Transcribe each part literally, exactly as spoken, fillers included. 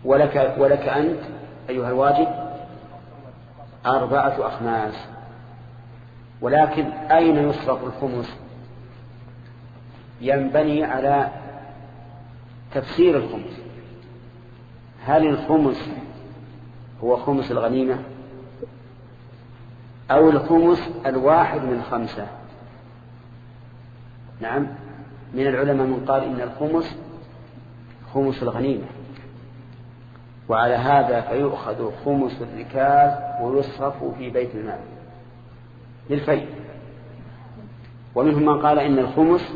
ولك, ولك أنت أيها الواجب أربعة أخماس. ولكن أين يصرف الخمس؟ ينبني على تفسير الخمس. هل الخمس هو خمس الغنيمة أو الخمس الواحد من خمسة؟ نعم، من العلماء من قال إن الخمس خمس الغنيمة، وعلى هذا فيؤخذ خمس الركاز ويصرف في بيت المال للفيء. ومنهم من قال إن الخمس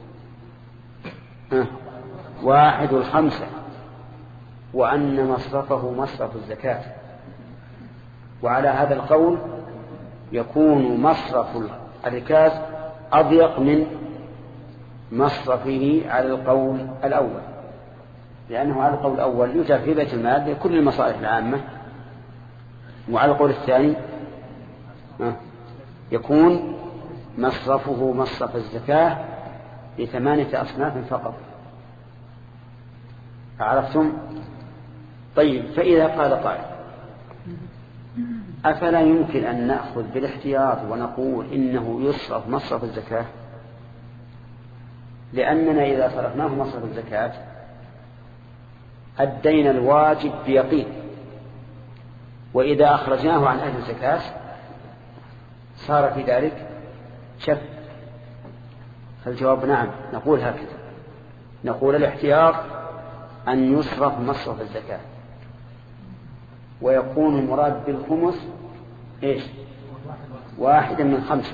واحد الخمسة، وأن مصرفه مصرف الزكاة. وعلى هذا القول يكون مصرف الركاز أضيق من مصرفه على القول الأول، لأنه على القول الأول يوجد في بيت المال لكل المصالح العامة، وعلى القول الثاني يكون مصرفه مصرف الزكاة لثمانية أصناف فقط. عرفتم؟ طيب، فإذا قال قائل أفلا يمكن أن نأخذ بالاحتياط ونقول إنه يصرف مصرف الزكاة، لأننا إذا صرفناه مصرف الزكاة أدينا الواجب بيقين، وإذا أخرجناه عن أهل الزكاة صار في ذلك شك. فالجواب نعم، نقول هكذا، نقول الاحتياط أن يصرف مصرف الزكاة، ويكون المراد بالخمس إيش؟ واحدا من خمسة.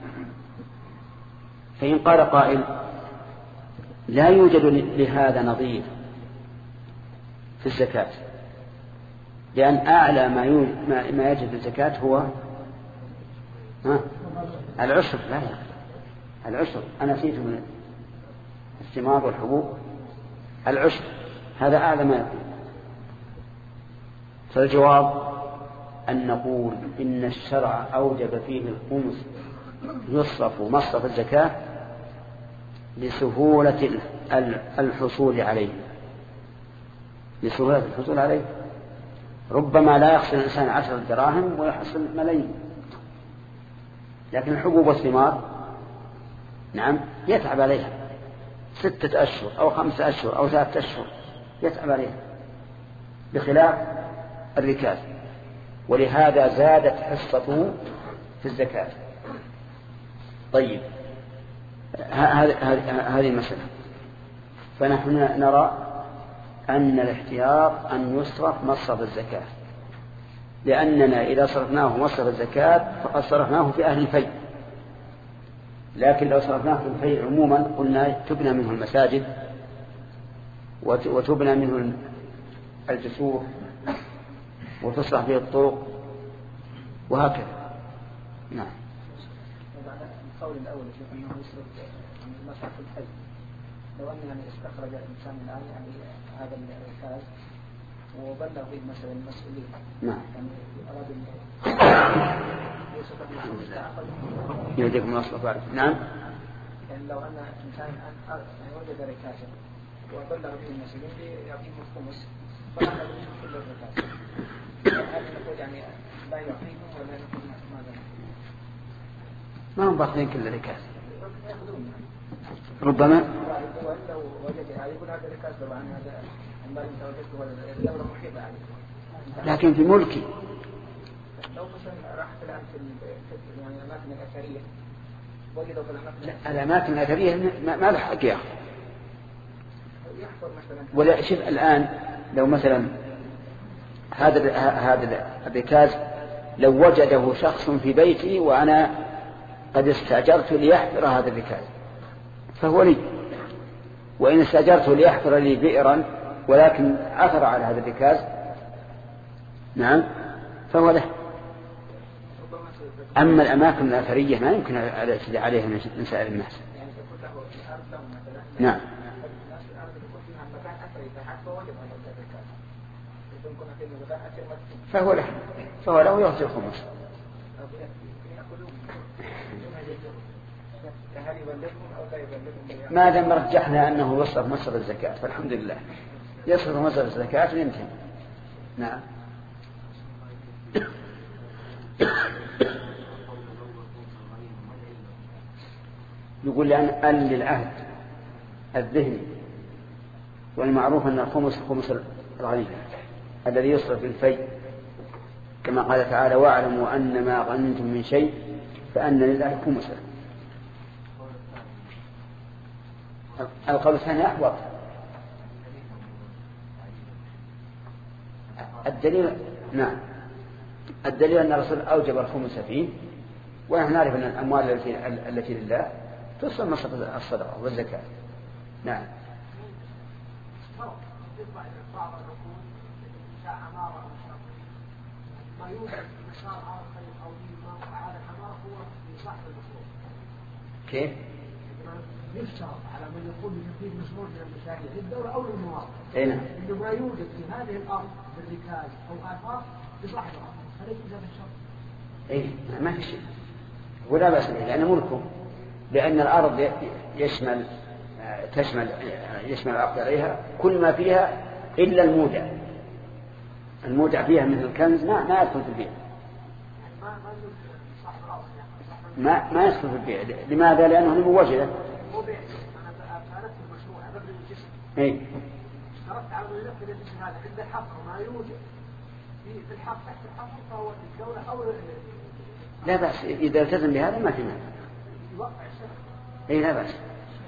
فإن قال قائل لا يوجد لهذا نظير في الزكاة، لأن أعلى ما ما يجب الزكاة هو ها العشر. لا لا العشر، أنا نسيت من الثمار والحبوب، العشر هذا أعلى ما يكون. فالجواب أن نقول إن الشرع أوجب فيه الخمس يصرف مصرف الزكاة لسهولة الحصول عليه، لسهولة الحصول عليه. ربما لا يحصل الإنسان عشرة دراهم ويحصل ملايين، لكن الحبوب والثمار نعم يتعب عليها ستة أشهر أو خمسة أشهر أو ثلاثة أشهر يتعب عليها، بخلاف الركاز. ولهذا زادت حصته في الزكاة. طيب، هذه المسألة. فنحن نرى أن الاحتياط أن يصرف مصرف الزكاة، لأننا إذا صرفناه مصرف الزكاة فقد صرفناه في أهل الفيء. لكن لو صرفناه في الفيء عموما قلنا تبنى منه المساجد وتبنى منه الجسور وتصلح به الطرق وهكذا. نعم. القول الأول أنه يصرف من مصرف الحج، لو أن يعني استخرج الإنسان الآن يعني هذا الركاز وبلغ به مثلا المسؤولين، نعم، يعني أراد يهديكم الأصل فارغ. نعم، يعني لو أن إنسان يعني وجد ركازا وبلغ به المسؤولين يعطيهم الخمس فأخذ منهم كل الركاز، هل نقول يعني لا يعطيهم ولا نقول ماذا؟ ما هم باخذين كل الركاز، ربما لو وجد يقول هذا الركاز لو عن هذا عندما توجدته ولا الدولة محيطة عليه، لكن في ملكي. لو مثلا راحت الآن في يعني الأماكن الأثرية وجدوا في الأماكن الأماكن الأثرية ما له حق يأخذ. ولا شوف الآن لو مثلا هذا هذا الركاز لو وجده شخص في بيتي وأنا قد استأجرت ليحفر هذا الركاز فهو لي، وإن استأجرته ليحفر لي بئرا ولكن عثر على هذا الركاز نعم فهو له. أما الأماكن الأثرية ما يمكن الاعتداء عليها من سائر الناس. نعم. فهو له فهو له يعطي الخمس. ما دام رجحنا أنه يصرف مصرف الزكاة فالحمد لله. يصرف مصرف الزكاة وينتهي. نعم. يقول لأن أن للعهد الذهني، والمعروف أن الخمس خمس الغنيمة الذي يصرف الفيء، كما قال تعالى: واعلموا أن ما غنمتم من شيء فأن لله خمسه. القول الثاني أحوط. الدليل نعم الدليل أن الرسول أوجب الخمس فيه، ونحن نعرف أن الأموال التي التي لله تصل مصرف الصدقة والزكاة. نعم. كيف؟ يشترط على من يقول بتنفيذ مشروع من المشاريع للدولة أو للمواطن إنه ما يوجد في هذه الأرض بالركاز أو آثار لصاحب الأرض، فليس هذا الشرط. إيه ما في شيء ولا بأس به، لأنه ملكه، لأن الأرض يشمل تشمل يشمل العقد عليها كل ما فيها إلا المودع. المودع فيها مثل الكنز ما ما يدخل في البيع، ما ما يدخل في البيع. لماذا؟ لأنه موجدة. اي اشترطت على من ينفذ الاسم هذا عند الحق ما يوجد في الحق تحت الحق فهو الدولة أو لا بأس إذا التزم بهذا ما في مانع. يوقع الشرط. اي لا بأس.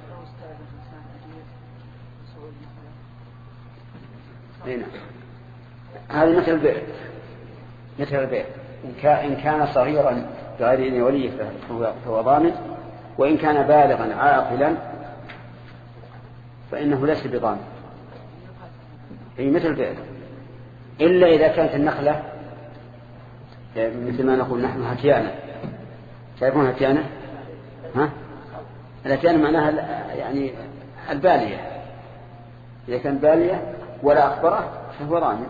اي نعم. هذه مثل البيع مثل البيع إن كان صغيرا بغير إذن وليه فهو ضامن، وإن كان بالغا عاقلا فإنه ليس بضامن. هي مثل البيع، إلا إذا كانت النخلة مثل ما نقول نحن هتيانة. تعرفون هتيانة؟ ها؟ الهتيانة معناها يعني البالية. إذا كان بالية ولا أخبره فهو ضامن.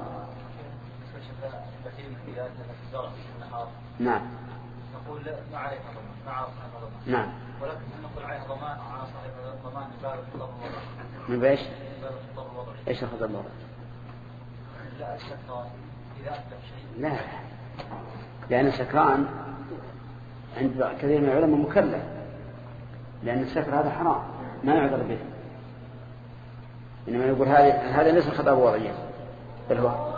نعم. نقول ما عليه ضمان، ما عرفنا ضمان. نعم. ولكن نقول عليه ضمان على صاحب الضمان بالغ الخطر الوضعي. من بايش؟ بالغ الخطر الوضعي. ايش الخطر الوضعي؟ لا السكران إذا أتلف شيء. لا، لأن السكران عند كثير من العلماء مكلف، لأن السكر هذا حرام ما يعذر به. إنما يقول هذا هذا ليس خطأ وضعي بل هو.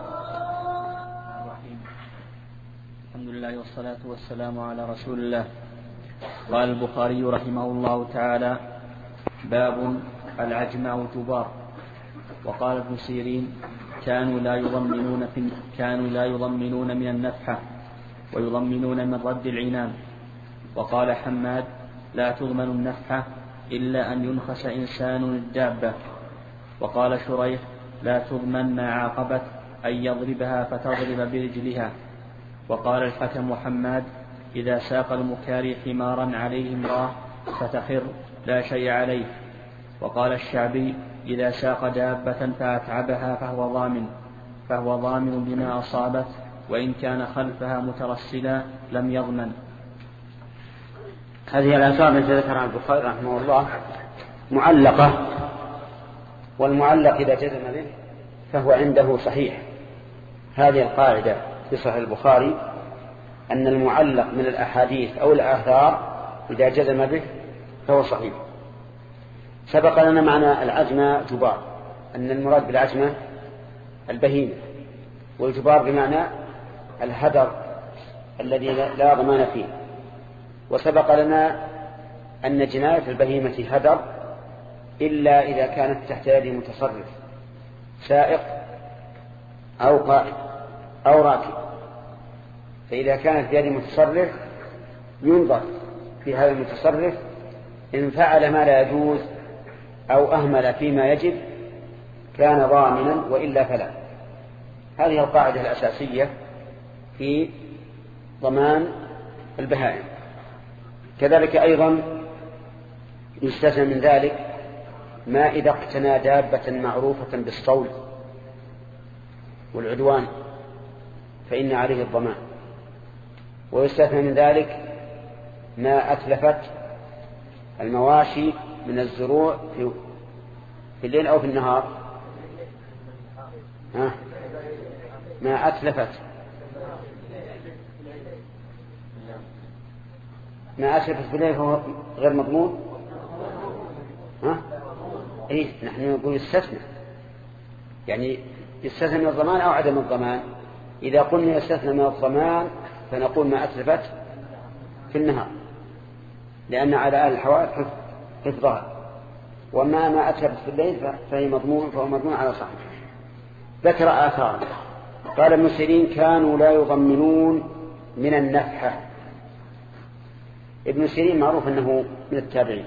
الحمد لله والصلاة والسلام على رسول الله. قال البخاري رحمه الله تعالى: باب العجماء تبار. وقال ابن سيرين: كانوا لا يضمنون في كانوا لا يضمنون من النفحة ويضمنون من رد العنان. وقال حماد: لا تضمن النفحة إلا أن ينخس إنسان الدابة. وقال شريح: لا تضمن ما عاقبت أن يضربها فتضرب برجلها. وقال الحكم وحماد: إذا ساق المكاري حمارا عليه امرأة فتخر لا شيء عليه. وقال الشعبي: إذا ساق دابة فأتعبها فهو ضامن فهو ضامن بما أصابت، وإن كان خلفها مترسلا لم يضمن. هذه الآثار التي ذكرها البخاري رحمه الله معلقة، والمعلق إذا جزم به فهو عنده صحيح. هذه القاعدة في صحيح البخاري أن المعلق من الأحاديث أو الآثار إذا جزم به فهو صحيح. سبق لنا معنى العجمة جبار، أن المراد بالعجمة البهيمة، والجبار بمعنى الهدر الذي لا ضمان فيه. وسبق لنا أن جناية البهيمة هدر إلا إذا كانت تحت يد متصرف سائق أو قائد أو راكب. فإذا كانت يد متصرف ينظر في هذا المتصرف إن فعل ما لا يجوز أو أهمل فيما يجب كان ضامنا، وإلا فلا. هذه القاعدة الأساسية في ضمان البهائم. كذلك أيضا يستثنى من ذلك ما إذا اقتنى دابة معروفة بالصول والعدوان فإن عليه الضمان. ويستثنى من ذلك ما أتلفت المواشي من الزروع في الليل أو في النهار ها؟ ما أتلفت ما أتلفت في الليل فهو غير مضمون. ها؟ إيه نحن نقول يستثنى، يعني يستثنى من الضمان أو عدم الضمان. إذا قلنا يستثنى من الضمان فنقول ما أتلفت في النهار، لأن على أهل الحوادث حفظها، وما ما أتلفت في الليل فهي مضمون، فهو مضمون على صاحبه. ذكر آثار. قال ابن سيرين كانوا لا يضمنون من النفحة. ابن سيرين معروف أنه من التابعين،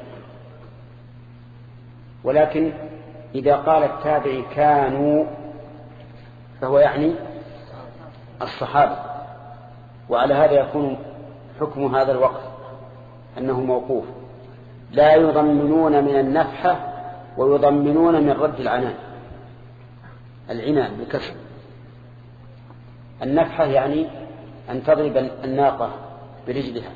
ولكن إذا قال التابعي كانوا فهو يعني الصحابة، وعلى هذا يكون حكم هذا الوقت أنه موقوف. لا يضمنون من النفحة ويضمنون من رد العنان. العنان بكسر. النفحة يعني أن تضرب الناقة برجلها،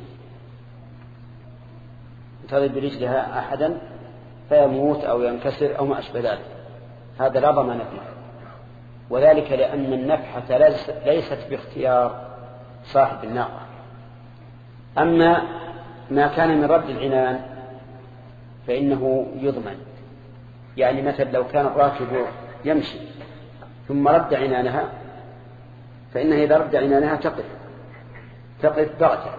تضرب برجلها أحدا فيموت أو ينكسر أو ما أشبه ذلك، هذا لا ضمان فيه، وذلك لأن النفحة ليست باختيار صاحب الناقة. أما ما كان من رد العنان فإنه يضمن، يعني مثل لو كان الراكب يمشي ثم رد عنانها فإنه إذا رد عنانها تقف تقف بغتة،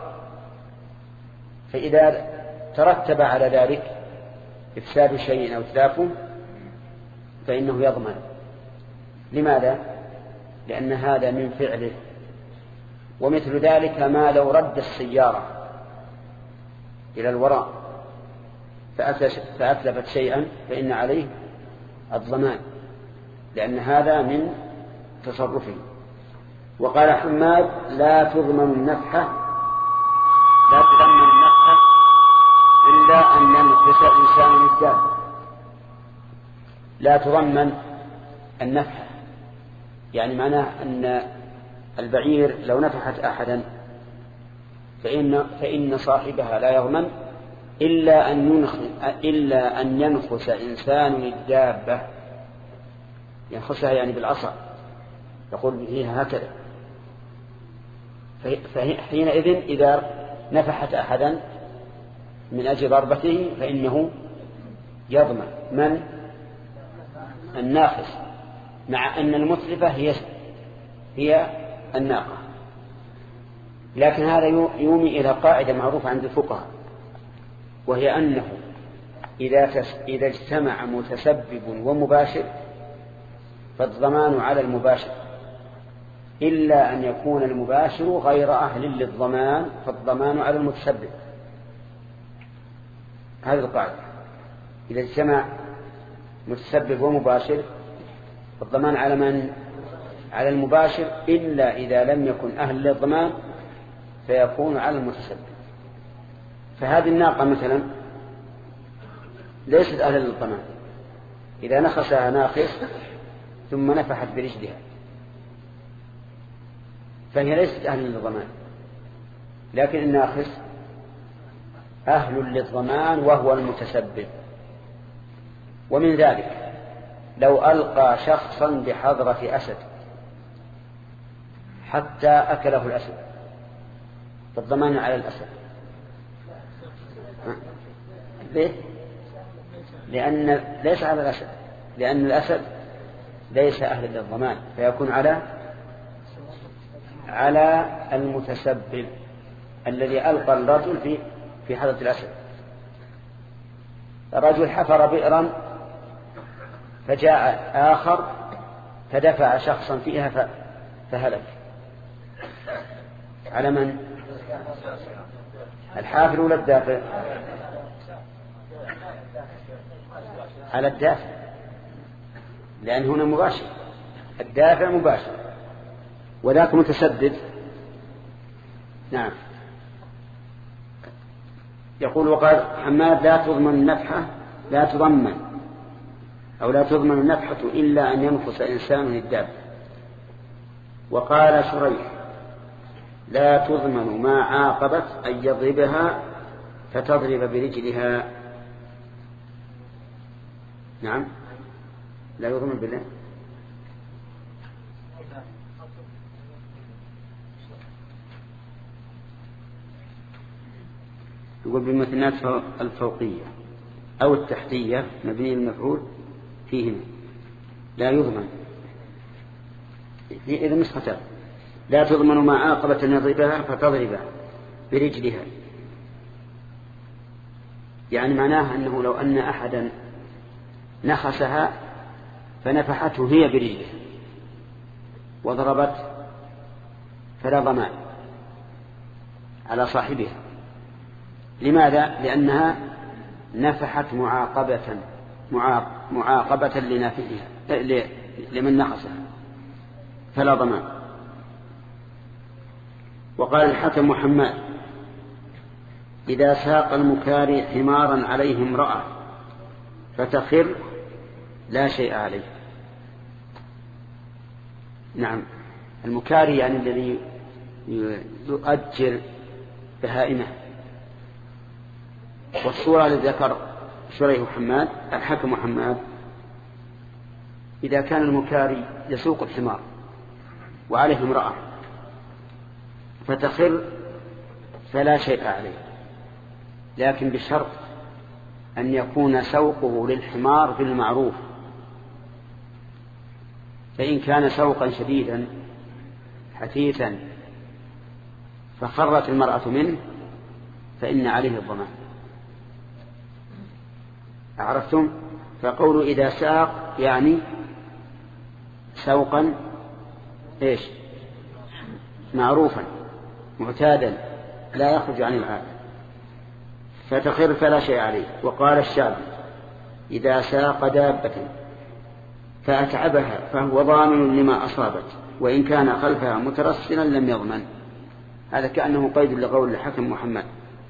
فإذا ترتب على ذلك إفساد شيء أو تلافه فإنه يضمن. لماذا؟ لأن هذا من فعله. ومثل ذلك ما لو رد السيارة إلى الوراء فأتلفت شيئا فإن عليه الضمان، لأن هذا من تصرفه. وقال حماد لا تضمن النفحة لا تضمن النفحة إلا أن ينفس إنسان الدابة. لا تضمن النفحة يعني معناه أن البعير لو نفحت أحدا فإن, فإن صاحبها لا يضمن إلا أن ينخ إلا أن ينخس إنسان الدابة، ينخسها يعني بالعصا، يقول فيها هكذا، فحينئذ إذا نفحت أحدا من أجل ضربته فإنه يضمن من الناخس، مع أن المتلفة هي هي الناقة. لكن هذا يومي إلى قاعدة معروفة عند الفقهاء، وهي أنه إذا إذا اجتمع متسبب ومباشر فالضمان على المباشر، إلا أن يكون المباشر غير أهل للضمان فالضمان على المتسبب. هذه القاعدة، إذا اجتمع متسبب ومباشر فالضمان على من؟ على المباشر، إلا إذا لم يكن أهل للضمان فيكون على المتسبب. فهذه الناقة مثلا ليست أهل للضمان، إذا نخسها ناخس ثم نفحت برجلها فهي ليست أهل للضمان، لكن الناخس أهل للضمان وهو المتسبب. ومن ذلك لو ألقى شخصا بحضرة أسد حتى أكله الأسد فالضمان على الأسد. ليه؟ لأن ليس على الأسد، لأن الأسد ليس أهل للضمان، فيكون على على المتسبب الذي ألقى الرجل في في حضرة الأسد. الرجل حفر بئرا فجاء آخر فدفع شخصا فيها فهلك، على من؟ الحافر ولا الدافع؟ على الدافع، لأن هنا مباشر، الدافع مباشر وذاك متسدد. نعم. يقول وقال حماد لا تضمن النفحة لا تضمن أو لا تضمن النفحة إلا أن ينفس إنسان الدابة. وقال شريح لا تضمن ما عاقبت أن يضربها فتضرب برجلها. نعم لا يضمن بالله يقول بالمثنات الفوقية أو التحتية مبني المفعول فيهما لا يضمن إذا نسختان لا تضمن ما عاقبة أن يضربها فتضربها برجلها، يعني معناه أنه لو أن أحدا نخسها فنفحته هي برجلها وضربت فلا ضمان على صاحبها. لماذا؟ لأنها نفحت معاقبة معاقبة لنافذها لمن نخسها فلا ضمان. وقال الحكم محمد إذا ساق المكاري حمارا عليه امرأة فتخر لا شيء عليه. نعم، المكاري يعني الذي يؤجر بهائمه. والصورة التي ذكر شريح محمد الحكم محمد إذا كان المكاري يسوق الحمار وعليه امرأة فتخر فلا شيء عليه، لكن بشرط أن يكون سوقه للحمار بالمعروف، فإن كان سوقا شديدا حثيثا فخرت المرأة منه فإن عليه الضمان. عرفتم؟ فقولوا إذا ساق يعني سوقا إيش معروفا معتادا لا يخرج عن العادة فتخر فلا شيء عليه. وقال الشعبي إذا ساق دابة فأتعبها فهو ضامن لما أصابت وإن كان خلفها مترسلا لم يضمن. هذا كأنه قيد لقول الحكم محمد.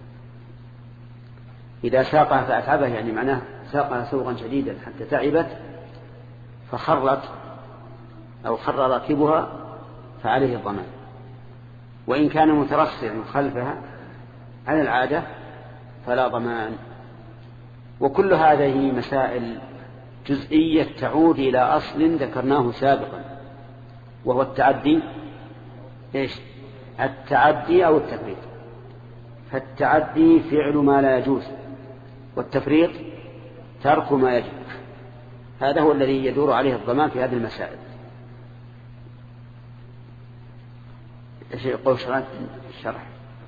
إذا ساقها فأتعبها يعني معناه ساقها سوقا شديدا حتى تعبت فخرت أو خر راكبها فعليه الضمان، وإن كان مترسلا خلفها عن العادة فلا ضمان. وكل هذه مسائل جزئية تعود إلى أصل ذكرناه سابقا وهو التعدي إيش؟ التعدي أو التفريط. فالتعدي فعل ما لا يجوز والتفريط ترك ما يجب. هذا هو الذي يدور عليه الضمان في هذه المسائل. ايش يقول شرح الشرح؟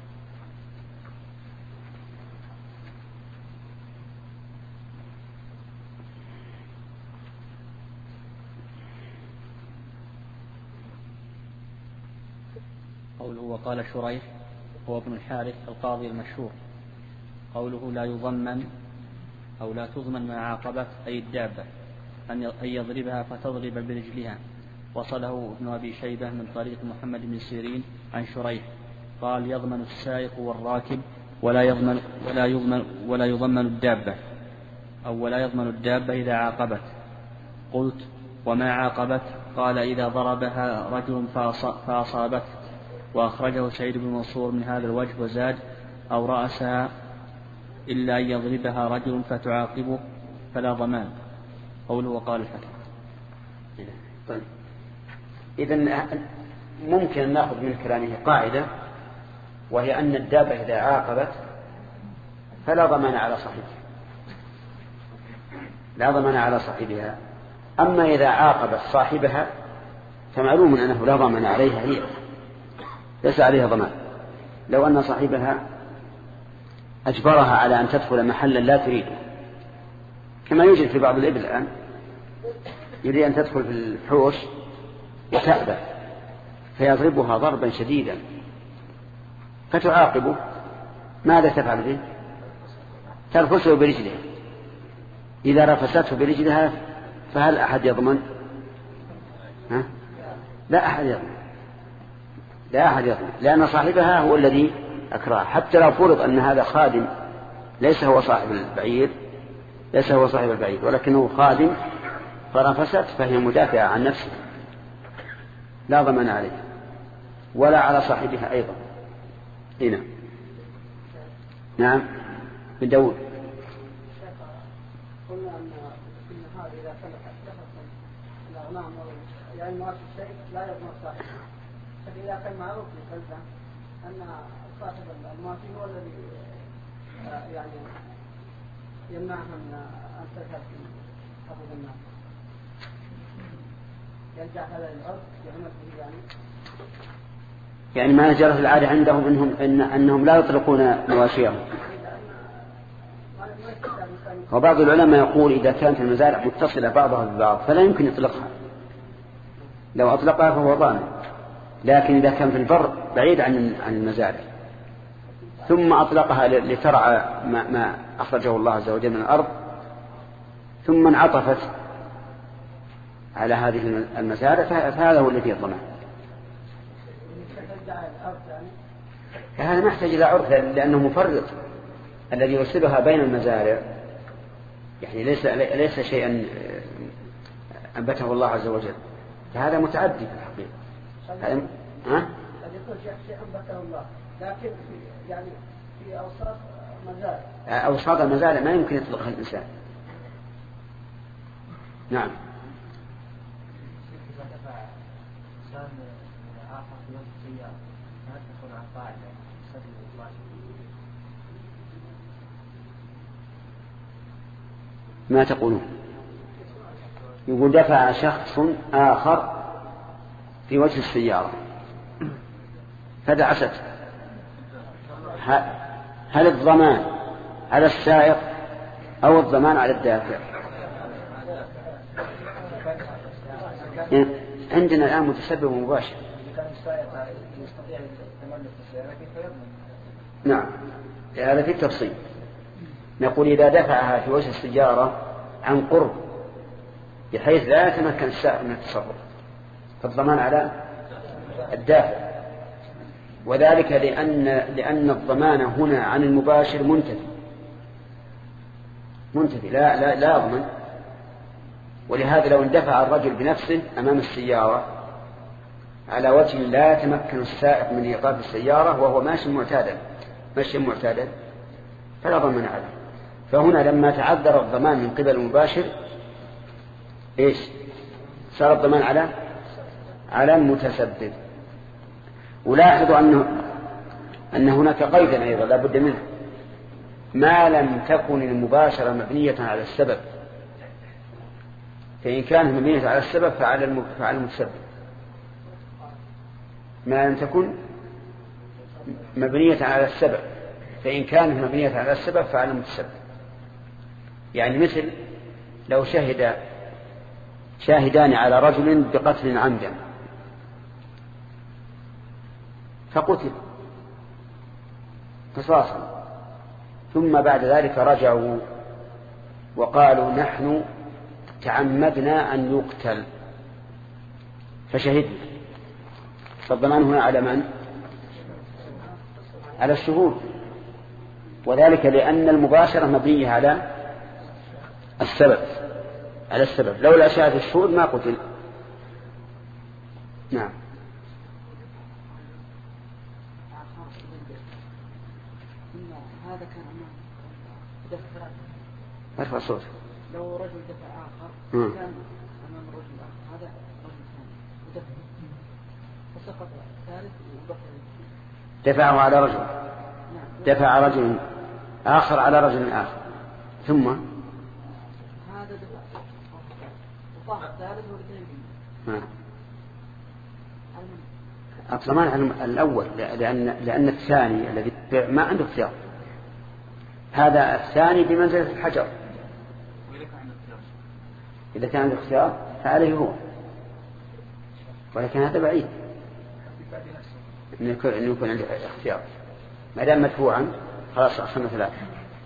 قوله وقال شريح هو ابن الحارث القاضي المشهور. قوله لا يضمن أو لا تضمن مع عاقبة أي الدابة أن يضربها فتضرب برجلها. وصله ابن أبي شيبة من طريق محمد بن سيرين عن شريح قال يضمن السائق والراكب ولا يضمن ولا يضمن ولا يضمن الدابة أو ولا يضمن الدابة إذا عاقبت. قلت وما عاقبت؟ قال إذا ضربها رجل فأصابته. وأخرجه سعيد بن منصور من هذا الوجه وزاد أو رأسها إلا أن يضربها رجل فتعاقبه فلا ضمان. قوله وقال الحكم. طيب إذن ممكن نأخذ من كلامه قاعدة وهي أن الدابة إذا عاقبت فلا ضمان على صاحبها لا ضمان على صاحبها. أما إذا عاقبت صاحبها فمعلوم أنه لا ضمان عليها، هي ليس عليها ضمان. لو أن صاحبها أجبرها على أن تدخل محلا لا تريده كما يوجد في بعض الإبل الآن، يريد أن تدخل في الحوش وتأبى فيضربها ضربا شديدا فتعاقبه، ماذا تفعل به؟ ترفسه برجلها. إذا رفسته برجلها فهل أحد يضمن؟ ها؟ لا أحد يضمن لا أحد يضمن لأن صاحبها هو الذي أكرهها. حتى لو فرض أن هذا خادم ليس هو صاحب البعير ليس هو صاحب البعير ولكنه خادم فرفست فهي مدافعة عن نفسها لا ضمان عليها ولا على صاحبها أيضا. هنا نعم من داود. قلنا أن في النهار إذا سلكت لفت الأغنام يعني مواشي الشيء لا يضمن صاحبه، فإذا كان معروف للخلفة أن صاحب المواشي هو الذي يعني يمنعها من أن تذهب في حفظ الناس، يرجع هذا الأرض يعمل به يعني يعني ما جرت العادة عندهم إنهم إن أنهم لا يطلقون مواشيهم. وبعض العلماء يقول إذا كانت المزارع متصلة بعضها ببعض فلا يمكن يطلقها، لو أطلقها فهو ضامن، لكن إذا كان في البر بعيد عن عن المزارع ثم أطلقها لترعى ما, ما أخرجه الله عز وجل من الأرض ثم انعطفت على هذه المزارع فهذا هو الذي يضمنه. هذا ما يحتاج إلى عرف لأنه مفرط، الذي يرسلها بين المزارع يعني ليس ليس شيئا أنبته الله عز وجل، فهذا متعدي في الحقيقة. هذا ها؟ قد يكون شيء أنبته الله لكن في يعني في أوساط مزارع. أوساط المزارع ما يمكن يطلقها الإنسان. نعم. ما تقولون؟ يقول دفع شخص آخر في وجه السيارة فدعست، هل الضمان على السائق أو الضمان على الدافع؟ عندنا الآن متسبب مباشر. نعم هذا في التفصيل. نقول إذا دفعها في وجه السيارة عن قرب بحيث لا يتمكن السائق من التصرف فالضمان على الدافع، وذلك لأن لأن الضمان هنا عن المباشر منتفي منتفي لا لا لا يضمن. ولهذا لو اندفع الرجل بنفسه أمام السيارة على وجه لا يتمكن السائق من إيقاف السيارة وهو ماشي معتادا ماشي معتادا فلا ضمان عليه. فهنا لما تعذر الضمان من قبل المباشر إيش صار الضمان على على المتسبب. ولاحظوا أنه أن هناك قيدا أيضا لا بد منه، ما لم تكن المباشرة مبنية على السبب، فإن كانت مبنية على السبب فعلى فعلى المتسبب، ما لم تكن مبنية على السبب فإن كانت مبنية على السبب فعلى المتسبب. يعني مثل لو شهد شاهدان على رجل بقتل عمدا فقتل قصاصا ثم بعد ذلك رجعوا وقالوا نحن تعمدنا أن يقتل فشهدنا، فالضمان هنا على من؟ على الشهود، وذلك لأن المباشرة مبنية على السبب على السبب لولا شاهد الشهود ما قتل. نعم. هذا كان دفع ارفع صوت. لو رجل دفع آخر كان أمام رجل آخر هذا رجل ثاني ودفع فسقط الثالث وبقي دفعه على رجل دفع رجل آخر على رجل آخر ثم هذا دفع وطاق الثالث والاثنين الضمان على الأول لأن لأن الثاني الذي ما عنده اختيار، هذا الثاني بمنزلة الحجر، إذا كان عنده اختيار فعليه هو، ولكن هذا بعيد أن يكون عنده اختيار ما دام مدفوعا خلاص أخذنا ثلاثة.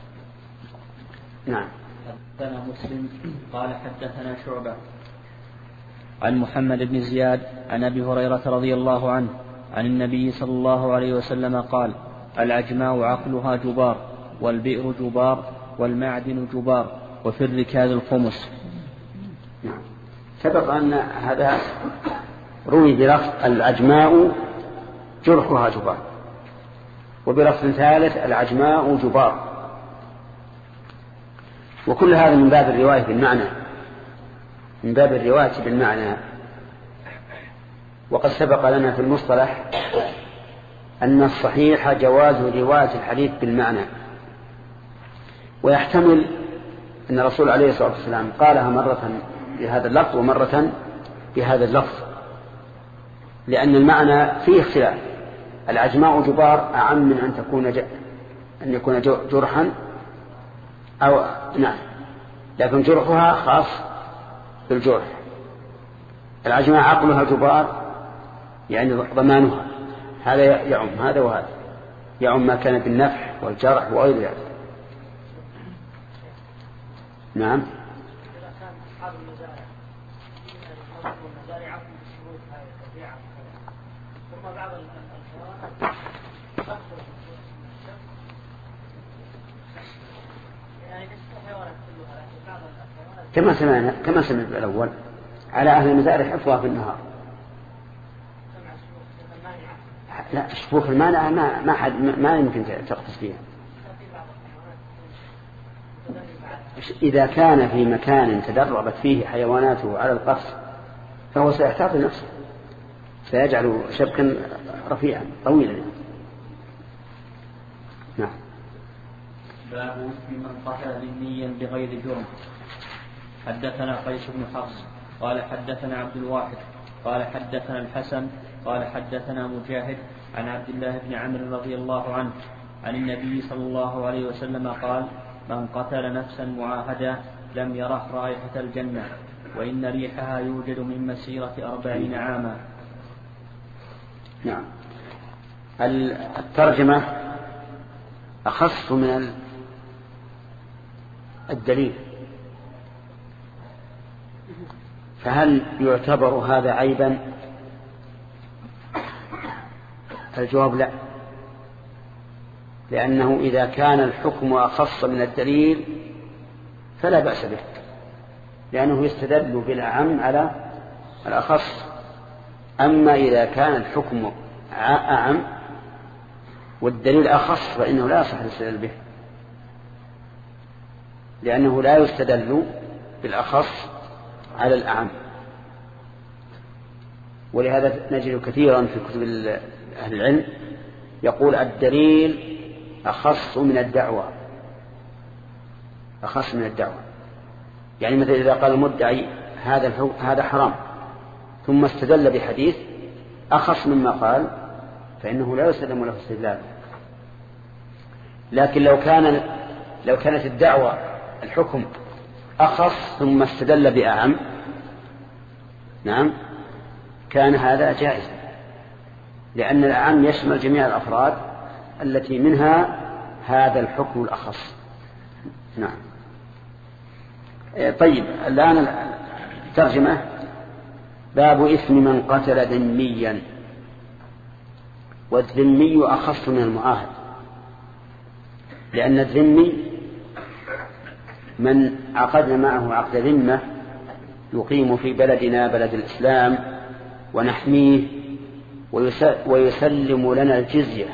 نعم. حدثنا مسلم قال حدثنا شعبة عن محمد بن زياد عن أبي هريرة رضي الله عنه عن النبي صلى الله عليه وسلم قال العجماء عقلها جبار والبئر جبار والمعدن جبار وفي الركاز الخمس. نعم. سبق أن هذا روي بلفظ العجماء جرحها جبار، وبلفظ ثالث العجماء جبار، وكل هذا من باب الرواية بالمعنى من باب الرواية بالمعنى وقد سبق لنا في المصطلح أن الصحيح جواز رواية الحديث بالمعنى، ويحتمل أن الرسول عليه الصلاة والسلام قالها مرة بهذا اللفظ ومرة بهذا اللفظ، لأن المعنى فيه اختلاف. العجماء جبار أعم من أن تكون ج... أن يكون جرحا أو نعم، لكن جرحها خاص بالجرح. العجماء عقلها جبار يعني ضمانها، هذا يعم هذا وهذا، يعم ما كان بالنفح والجرح وغير ذلك. نعم. كما سمعنا كما سمعنا الأول على أهل المزارع حفظها في النهار. لا، شفوف المانع ما ما حد ما يمكن تقتص فيها. إذا كان في مكان تدربت فيه حيواناته على القفص فهو سيحتاط لنفسه، سيجعل شبكا رفيعا طويلا. نعم. باب اسم من قتل ذميا بغير جرم. حدثنا قيس بن حفص قال حدثنا عبد الواحد قال حدثنا الحسن قال حدثنا مجاهد عن عبد الله بن عمرو رضي الله عنه عن النبي صلى الله عليه وسلم قال: من قتل نفسا معاهدا لم يره رائحة الجنة، وإن ريحها يوجد من مسيرة أربعين عاما. نعم. الترجمة أخص من الدليل، فهل يعتبر هذا عيبا؟ الجواب لا، لأنه إذا كان الحكم أخص من الدليل فلا بأس به، لأنه يستدل بالأعم على الأخص. أما إذا كان الحكم أعم والدليل أخص فإنه لا يصح الاستدلال به، لأنه لا يستدل بالأخص على الأعم. ولهذا نجد كثيرا في كتب أهل العلم يقول الدليل أخص من الدعوة، أخص من الدعوة. يعني مثلا إذا قال المدعي هذا هذا حرام ثم استدل بحديث أخص مما قال فإنه لا يسلم له استدلال. لكن لو كان لو كانت الدعوة الحكم أخص ثم استدل بأعم، نعم، كان هذا جائزا، لأن الأعم يشمل جميع الأفراد التي منها هذا الحكم الأخص. نعم. طيب، الآن الترجمة: باب إثم من قتل ذميا. والذمي أخص من المعاهد، لأن الذمي من عقدنا معه عقد ذمة يقيم في بلدنا بلد الإسلام ونحميه ويسلم لنا الجزية.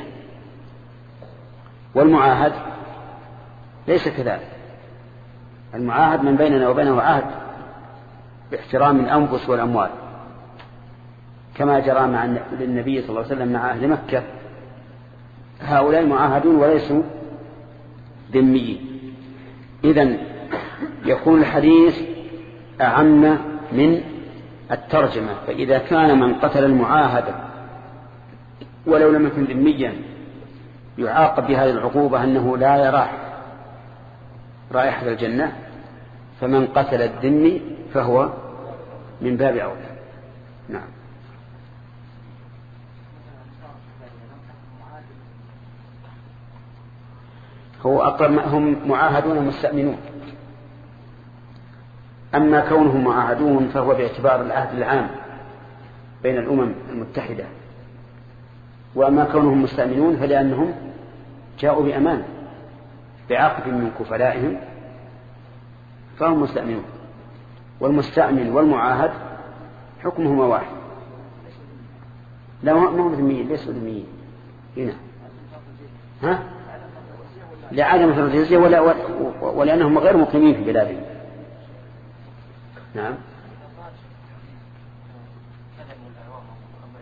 والمعاهد ليس كذلك، المعاهد من بيننا وبينه عهد باحترام الأنفس والأموال، كما جرى مع النبي صلى الله عليه وسلم مع أهل مكة. هؤلاء معاهدون وليسوا ذميين. إذن يكون الحديث أعم من الترجمة. فإذا كان من قتل المعاهد ولو لم يكن ذميا يعاقب بهذه العقوبة أنه لا يرى رائحة الجنة، فمن قتل الذمي فهو من باب أولى. نعم. هو أقل هم معاهدون مستأمنون. أما كونهم معاهدون فهو باعتبار العهد العام بين الأمم المتحدة، وأما كونهم مستأمنون فلأنهم جاءوا بأمان بعقد من كفلائهم فهم مستأمنون. والمستأمن والمعاهد حكمهما واحد. لا، ما هم ذميين، ليسوا ذميين هنا، ها؟ لعدم فرض الجزية ولا ولأنهم غير مقيمين في بلادهم. نعم.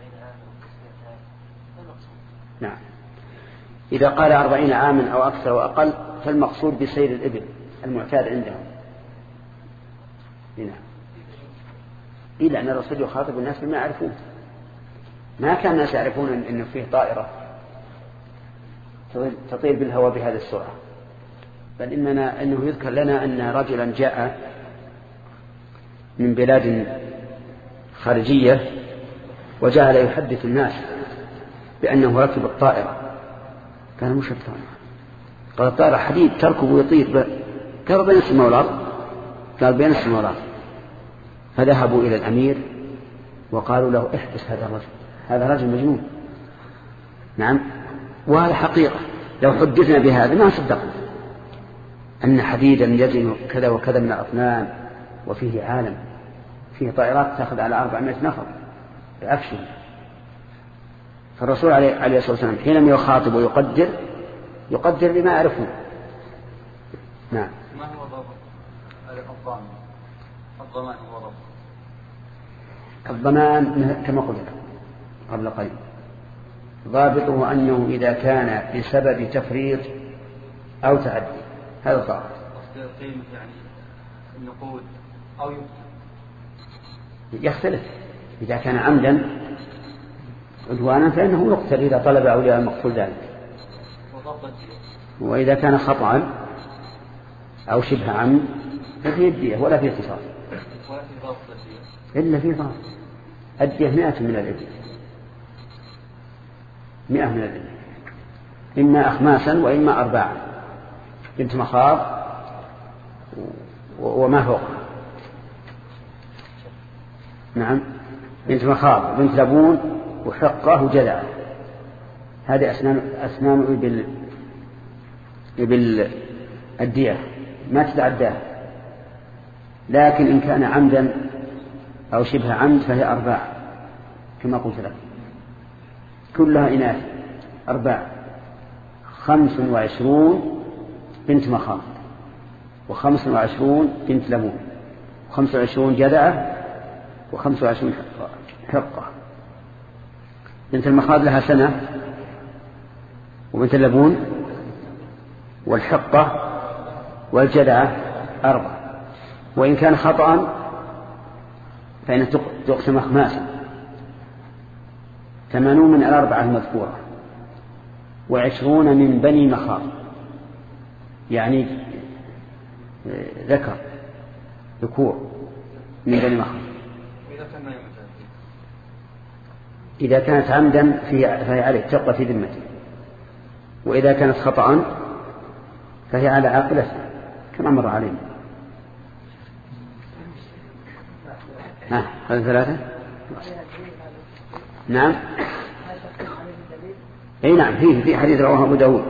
نعم. إذا قال أربعين عاما أو أكثر وأقل فالمقصود بسير الإبل المعتاد عندهم. نعم. إلا أن الرسول يخاطب الناس بما يعرفون، ما كان الناس يعرفون أنه فيه طائرة تطير بالهواء بهذا السرعة، بل إننا أنه يذكر لنا أن رجلا جاء من بلاد خارجية وجعل يحدث الناس بأنه ركب الطائرة. كان مش الطائرة، قال الطائرة حديد تركب ويطير، قال بين السماء والأرض، قال بين السماء والأرض. فذهبوا إلى الأمير وقالوا له احبس هذا الرجل، هذا رجل مجنون. نعم، وهذا حقيقة، لو حدثنا بهذا ما صدقنا أن حديدا يزن كذا وكذا من الأطنان وفيه عالم، فيه طائرات تأخذ على أربعمائة نفر بأفشل. فالرسول عليه الصلاة والسلام حينما يخاطب ويقدر يقدر بما يعرفه. نعم. ما هو ضابط الضمان؟ الضمان هو ضابط الضمان كما قلت قبل قليل، ضابطه أنه إذا كان بسبب تفريط أو تعدي، هذا ضابط. قيمة يعني النقود أو يختلف. إذا كان عمدا عدوانا فإنه يقتل إذا طلب أولياء المقتول ذلك، وإذا كان خطأ أو شبه عمد ففيه الدية ولا فيه قصاص إلا فيه ضابط. الدية مئة من الإبل، مئة من الإبل، إما أخماسا وإما أرباعا، بنت مخاض وما فوق. نعم، بنت مخاض بنت لبون وحقه وجدع، هذه أسنان أسنان إبل إبل الدية ما تتعداه. لكن إن كان عمدا أو شبه عمد فهي أرباع كما قلت لك، كلها إناث أرباع. خمس وعشرون بنت مخاض، وخمس وعشرون بنت لبون، وخمس وعشرون جدعة، وخمس وعشرون حقة. بنت المخاض لها سنة، وبنت اللبون والحقة والجدعة أربع. وإن كان خطأ فإن تقسم أخماسا، ثمانون من الأربعة المذكورة، وعشرون من بني مخاض، يعني ذكر ذكور من بني مخاض. إذا كانت عمدا فهي عليه تبقى في ذمته، وإذا كانت خطأ فهي على عاقلته كما مر علينا. ها هذا ثلاثة. نعم. أي نعم، فيه في حديث رواه أبو داود،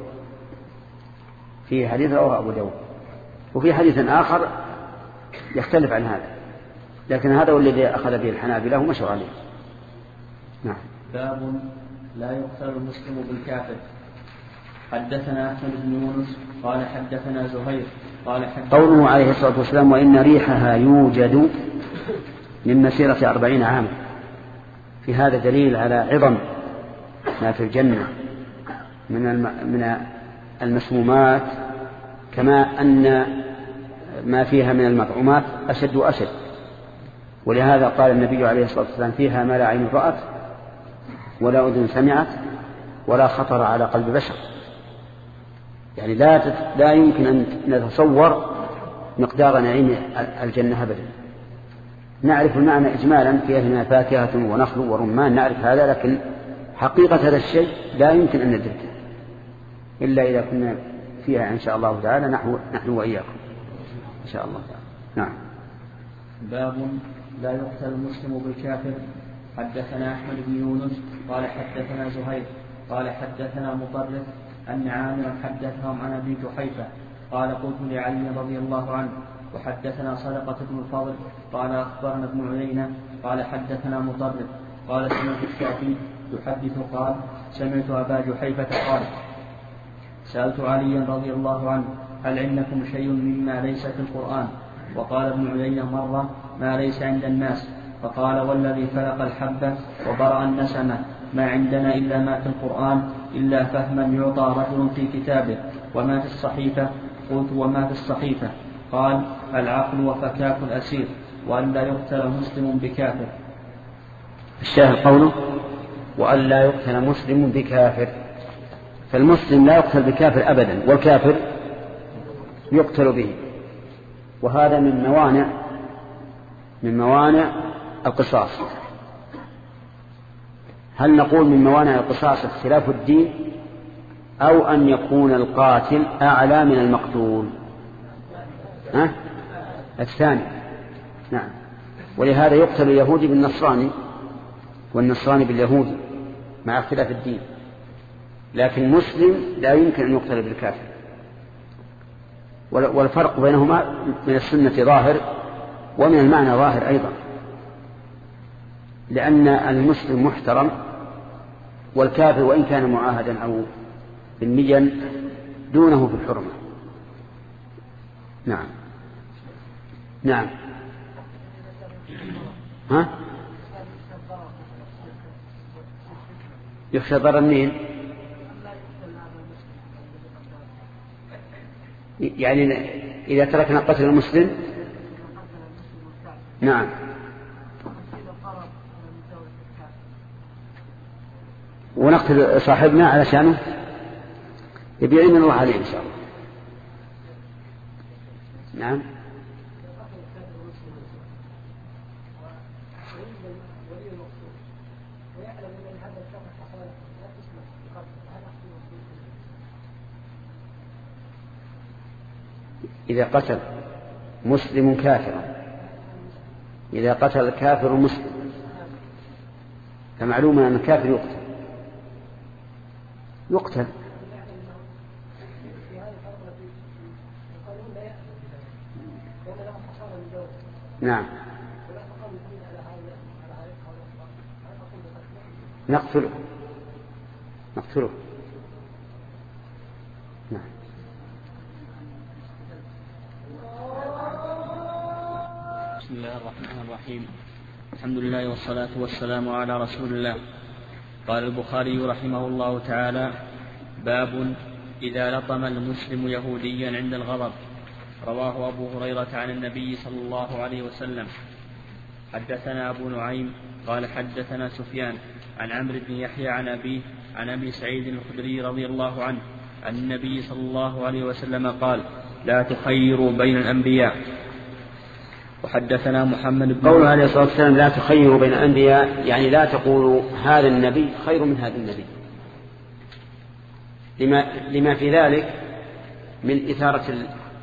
فيه حديث رواه أبو داود، وفي حديث آخر يختلف عن هذا، لكن هذا هو الذي أخذ به الحنابلة ومشوا عليه. نعم. باب لا يقتل المسلم بالكافر. حدثنا أحمد بن يونس قال حدثنا زهير قال حدثنا قوله عليه الصلاة والسلام وإن ريحها يوجد من مسيرة أربعين عاما، في هذا دليل على عظم ما في الجنة من من المسمومات، كما أن ما فيها من المطعومات أشد وأشد. ولهذا قال النبي عليه الصلاة والسلام فيها ما لا عين رأت ولا أذن سمعت ولا خطر على قلب بشر. يعني لا لا يمكن أن نتصور مقدار نعيم الجنة أبدا. نعرف المعنى إجمالا، فيها من فاكهة ونخل ورمان، نعرف هذا، لكن حقيقة هذا الشيء لا يمكن أن ندركه إلا إذا كنا فيها إن شاء الله تعالى نحن, نحن وإياكم إن شاء الله تعالى. نعم. باب لا يقتل المسلم بالكافر. حدثنا أحمد بن يونس قال حدثنا زهير قال حدثنا مطرف أن عامرا حدثهم عن أبي جحيفة قال قلت لعلي رضي الله عنه وحدثنا صدقة بن الفضل قال أخبرنا ابن عيينة قال حدثنا مطرف قال سمعت الشافعي يحدث قال سمعت أبا جحيفة قال سألت عليا رضي الله عنه هل عندكم شيء مما ليس في القرآن؟ وقال ابن عيينة مرة ما ليس عند الناس، فقال والذي فلق الحبة وبرأ النسمة ما عندنا إلا ما في القرآن إلا فهما يعطى رجل في كتابه. وما في الصحيفة؟ قلت وما في الصحيفة؟ قال العقل وفكاك الأسير وأن لا يقتل مسلم بكافر. الشاهد قوله وأن لا يقتل مسلم بكافر، فالمسلم لا يقتل بكافر أبدا، والكافر يقتل به، وهذا من موانع من موانع القصاص. هل نقول من موانع القصاص اختلاف الدين أو أن يكون القاتل أعلى من المقتول؟ ها؟ الثاني. نعم. ولهذا يقتل اليهودي بالنصراني والنصراني باليهودي مع اختلاف الدين، لكن مسلم لا يمكن أن يقتل بالكافر. والفرق بينهما من السنة ظاهر ومن المعنى ظاهر أيضا، لأن المسلم محترم والكافر وإن كان معاهدا أو ذميا دونه في الحرمة. نعم. نعم. ها؟ يخشى ضرر منين؟ يعني إذا تركنا قتل المسلم. نعم. ونقتل صاحبنا علشانه يبيع من الله عليه إن شاء الله. نعم. إذا قتل مسلم كافرا، إذا قتل الكافر مسلم، فمعلوم أن الكافر يقتل يقتل نعم. نقتله نقتله نعم. بسم الله الرحمن الرحيم. الحمد لله والصلاة والسلام على رسول الله. قال البخاري رحمه الله تعالى: باب إذا لطم المسلم يهوديا عند الغضب. رواه أبو هريرة عن النبي صلى الله عليه وسلم. حدثنا أبو نعيم قال حدثنا سفيان عن عمرو بن يحيى عن أبيه عن أبي سعيد الخدري رضي الله عنه عن النبي صلى الله عليه وسلم قال: لا تخيروا بين الأنبياء. وحدثنا محمد بن قول عليه الصلاة والسلام: لا تخيروا بين الأنبياء، يعني لا تقولوا هذا النبي خير من هذا النبي، لما, لما في ذلك من إثارة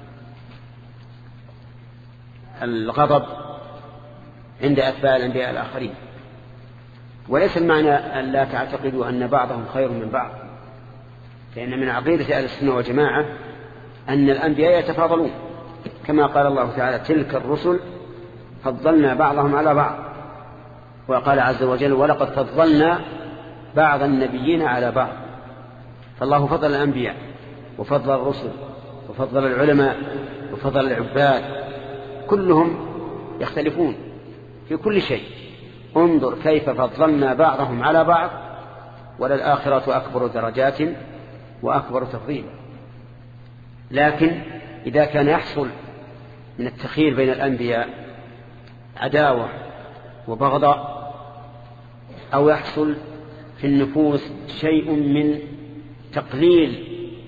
الغضب عند أتباع الأنبياء الآخرين. وليس المعنى أن لا تعتقدوا أن بعضهم خير من بعض، فإن من عقيدة أهل السنة والجماعة أن الأنبياء يتفاضلون، كما قال الله تعالى: تلك الرسل فضلنا بعضهم على بعض. وقال عز وجل: ولقد فضلنا بعض النبيين على بعض. فالله فضل الأنبياء وفضل الرسل وفضل العلماء وفضل العباد، كلهم يختلفون في كل شيء. انظر كيف فضلنا بعضهم على بعض، وللآخرة أكبر درجات وأكبر تفضيلا. لكن إذا كان يحصل من التخيير بين الأنبياء عداوة وبغضاء، أو يحصل في النفوس شيء من تقليل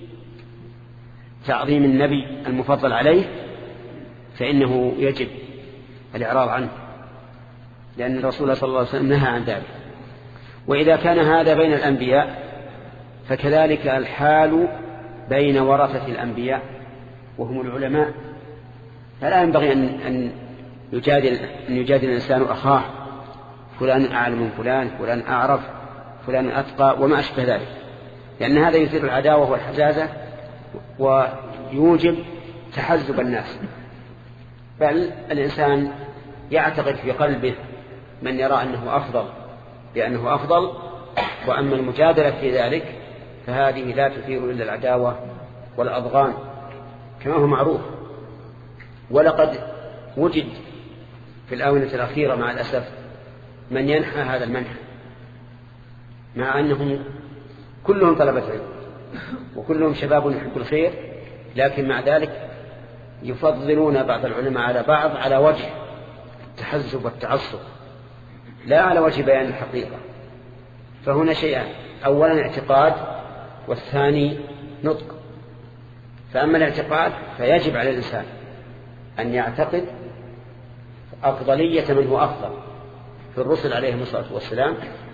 تعظيم النبي المفضل عليه، فإنه يجب الإعراض عنه، لأن الرسول صلى الله عليه وسلم نهى عن ذلك. وإذا كان هذا بين الأنبياء فكذلك الحال بين ورثة الأنبياء وهم العلماء. فلا ينبغي أن, أن, يجادل أن يجادل الإنسان أخاه: فلان أعلم من فلان، فلان أعرف، فلان أتقى، وما أشبه ذلك، لأن هذا يثير العداوة والحزازة ويوجب تحزب الناس. بل الإنسان يعتقد في قلبه من يرى أنه أفضل بأنه أفضل، وأما المجادلة في ذلك فهذه لا تثير إلا العداوة والأضغان كما هو معروف. ولقد وجد في الآونة الأخيرة مع الأسف من ينحى هذا المنحى، مع أنهم كلهم طلبة علم وكلهم شباب يحب الخير، لكن مع ذلك يفضلون بعض العلماء على بعض على وجه التحزب والتعصب لا على وجه بيان الحقيقة. فهنا شيئان: أولا اعتقاد، والثاني نطق. فأما الاعتقاد فيجب على الإنسان أن يعتقد أفضلية من هو أفضل في الرسل عليهم الصلاة والسلام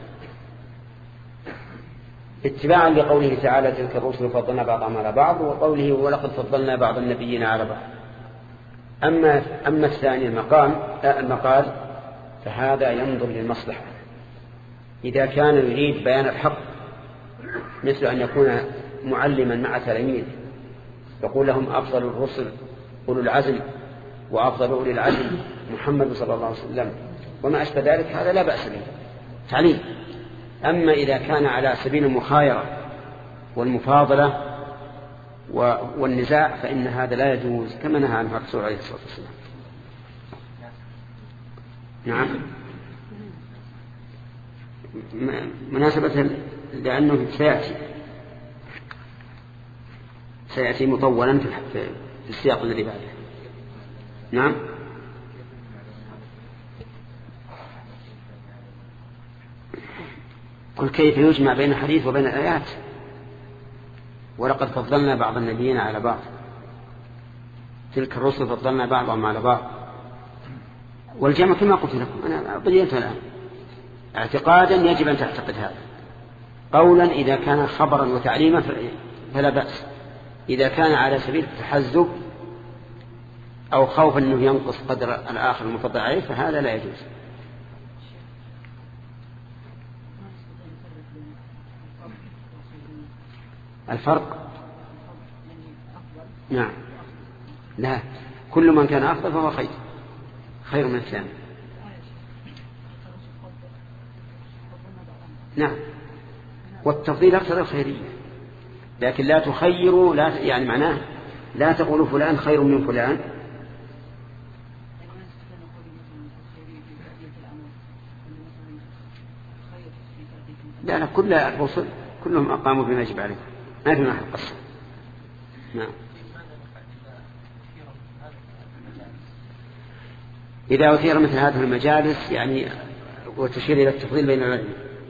اتباعا لقوله تعالى: تلك الرسل فضلنا بعضهم على بعض، وقوله: ولقد فضلنا بعض النبيين على بعض. أما, أما الثاني المقام المقال فهذا ينظر للمصلحة. إذا كان يريد بيان الحق مثل أن يكون معلما مع تلاميذ يقول لهم: أفضل الرسل أولو العزم، وأفضل أولي العزم محمد صلى الله عليه وسلم، وما أشبه ذلك، هذا لا بأس به تعليم. أما إذا كان على سبيل المخايرة والمفاضلة والنزاع فإن هذا لا يجوز، كما نهى عنه الرسول عليه الصلاة والسلام. نعم. مناسبة لأنه سيأتي سيأتي مطولا في السياق الذي بعده. نعم. قل كيف يجمع بين الحديث وبين الآيات؟ ولقد فضلنا بعض النبيين على بعض، تلك الرسل فضلنا بعضهم على بعض. والجمع كما قلت لكم أنا بينت الآن، اعتقادا يجب أن تعتقد هذا، قولا إذا كان خبرا وتعليما فلا بأس، إذا كان على سبيل التحزب أو خوف أنه ينقص قدر الآخر المفضل عليه فهذا لا يجوز. الفرق نعم، لا، كل من كان أفضل فهو خير خير من الثاني. نعم، والتفضيل أكثر الخيرية، لكن لا تخيروا، لا يعني معناه لا تقولوا فلان خير من فلان. لا لا، كل الرسل كلهم أقاموا بما يجب عليهم، ما في ما حد قصر. نعم. إذا أثير مثل هذه المجالس يعني وتشير إلى التفضيل بين العلم،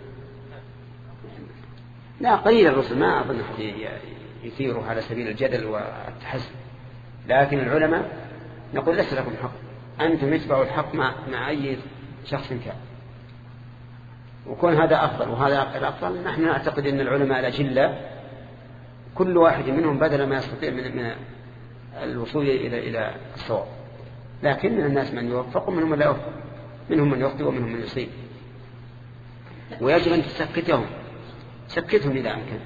لا، قليل الرسل ما أظن يثيروا على سبيل الجدل والتحزب، لكن العلماء نقول ليس لكم حق، أنتم اتبعوا الحق مع, مع أي شخص كان، وكون هذا أفضل وهذا الأفضل. نحن نعتقد أن العلماء الأجلة كل واحد منهم بدل ما يستطيع من, من الوصول إلى إلى الصواب، لكن من الناس من يوفق ومنهم من لا يوفق، منهم من يخطئ ومنهم من يصيب، ويجب أن تسكتهم سكتهم إذا أمكن.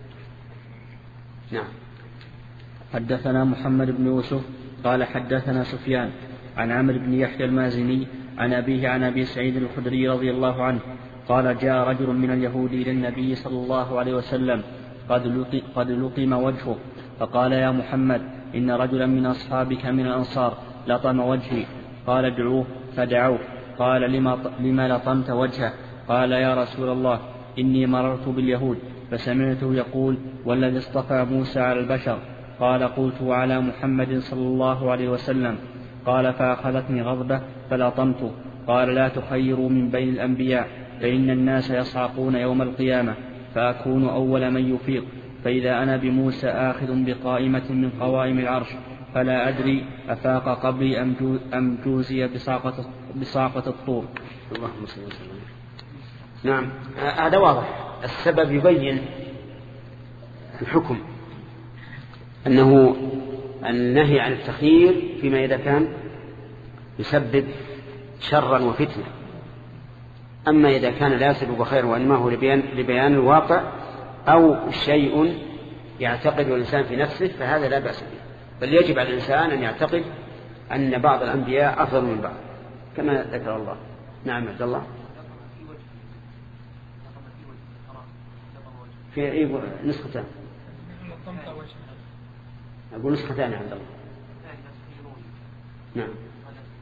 نعم. حدثنا محمد بن يوسف قال حدثنا سفيان عن عمرو بن يحيى المازني عن أبيه عن أبي سعيد الخدري رضي الله عنه قال: جاء رجل من اليهود إلى النبي صلى الله عليه وسلم قد لقم وجهه، فقال: يا محمد، إن رجلا من أصحابك من الأنصار لطم وجهي. قال: ادعوه، فدعوه. قال: لما, لما لطمت وجهه؟ قال: يا رسول الله، إني مررت باليهود فسمعته يقول: والذي اصطفى موسى على البشر. قال: قلت: وعلى محمد صلى الله عليه وسلم. قال: فأخذتني غضبة فلطمته. قال: لا تخيروا من بين الأنبياء، فإن الناس يصعقون يوم القيامة، فأكون أول من يفيق، فإذا أنا بموسى آخذ بقائمة من قوائم العرش، فلا أدري أفاق قبلي أم جوزي بساقة, بساقة الطور. اللهم صل وسلم. نعم، هذا واضح. السبب يبين الحكم، أنه النهي عن التخيير فيما إذا كان يسبب شرا وفتنة. أما إذا كان لا يسبب خير وإنما هو لبيان, لبيان الواقع أو شيء يعتقد الإنسان في نفسه فهذا لا بأس به، بل يجب على الإنسان أن يعتقد أن بعض الأنبياء أفضل من بعض كما ذكر الله. نعم عبد الله. في أي نسختان؟ أقول نسختان عبد الله. نعم.